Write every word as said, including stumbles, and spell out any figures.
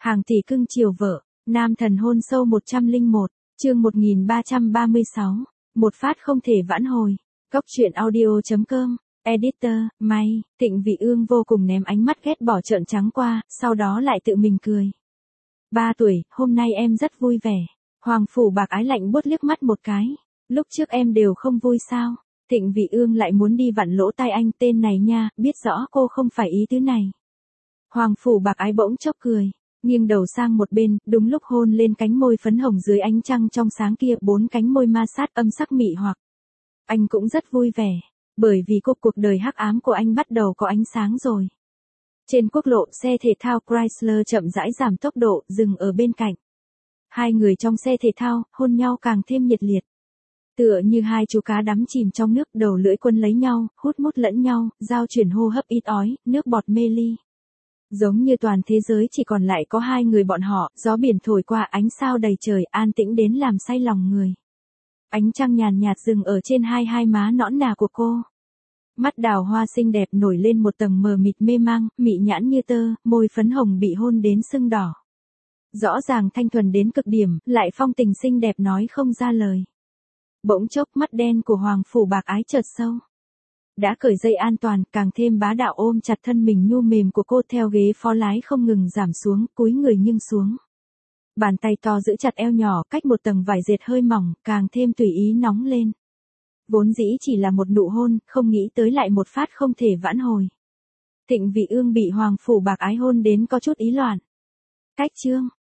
Hàng tỷ cưng chiều vợ, nam thần hôn sâu một không một, chương một nghìn ba trăm ba mươi sáu, một phát không thể vãn hồi. Góc truyện audio chấm com, editor, May, Thịnh Vị Ương vô cùng ném ánh mắt ghét bỏ trợn trắng qua, sau đó lại tự mình cười. Ba tuổi, hôm nay em rất vui vẻ. Hoàng phủ bạc ái lạnh buốt liếc mắt một cái. Lúc trước em đều không vui sao? Thịnh Vị Ương lại muốn đi vặn lỗ tai anh, tên này nha, biết rõ cô không phải ý tứ này. Hoàng phủ bạc ái bỗng chốc cười, nghiêng đầu sang một bên, đúng lúc hôn lên cánh môi phấn hồng dưới ánh trăng trong sáng kia, bốn cánh môi ma sát âm sắc mị hoặc. Anh cũng rất vui vẻ, bởi vì cuộc cuộc đời hắc ám của anh bắt đầu có ánh sáng rồi. Trên quốc lộ, xe thể thao Chrysler chậm rãi giảm tốc độ, dừng ở bên cạnh. Hai người trong xe thể thao, hôn nhau càng thêm nhiệt liệt. Tựa như hai chú cá đắm chìm trong nước, đầu lưỡi quân lấy nhau, hút mút lẫn nhau, giao chuyển hô hấp ít ói, nước bọt mê ly. Giống như toàn thế giới chỉ còn lại có hai người bọn họ, gió biển thổi qua, ánh sao đầy trời, an tĩnh đến làm say lòng người. Ánh trăng nhàn nhạt dừng ở trên hai hai má nõn nà của cô. Mắt đào hoa xinh đẹp nổi lên một tầng mờ mịt mê mang, mị nhãn như tơ, môi phấn hồng bị hôn đến sưng đỏ. Rõ ràng thanh thuần đến cực điểm, lại phong tình xinh đẹp nói không ra lời. Bỗng chốc mắt đen của Hoàng phủ bạc ái chợt sâu. Đã cởi dây an toàn, càng thêm bá đạo ôm chặt thân mình nhu mềm của cô, theo ghế phó lái không ngừng giảm xuống, cúi người nghiêng xuống. Bàn tay to giữ chặt eo nhỏ, cách một tầng vải dệt hơi mỏng, càng thêm tùy ý nóng lên. Vốn dĩ chỉ là một nụ hôn, không nghĩ tới lại một phát không thể vãn hồi. Thịnh Vị Ương bị Hoàng phủ bạc ái hôn đến có chút ý loạn. Cách chương,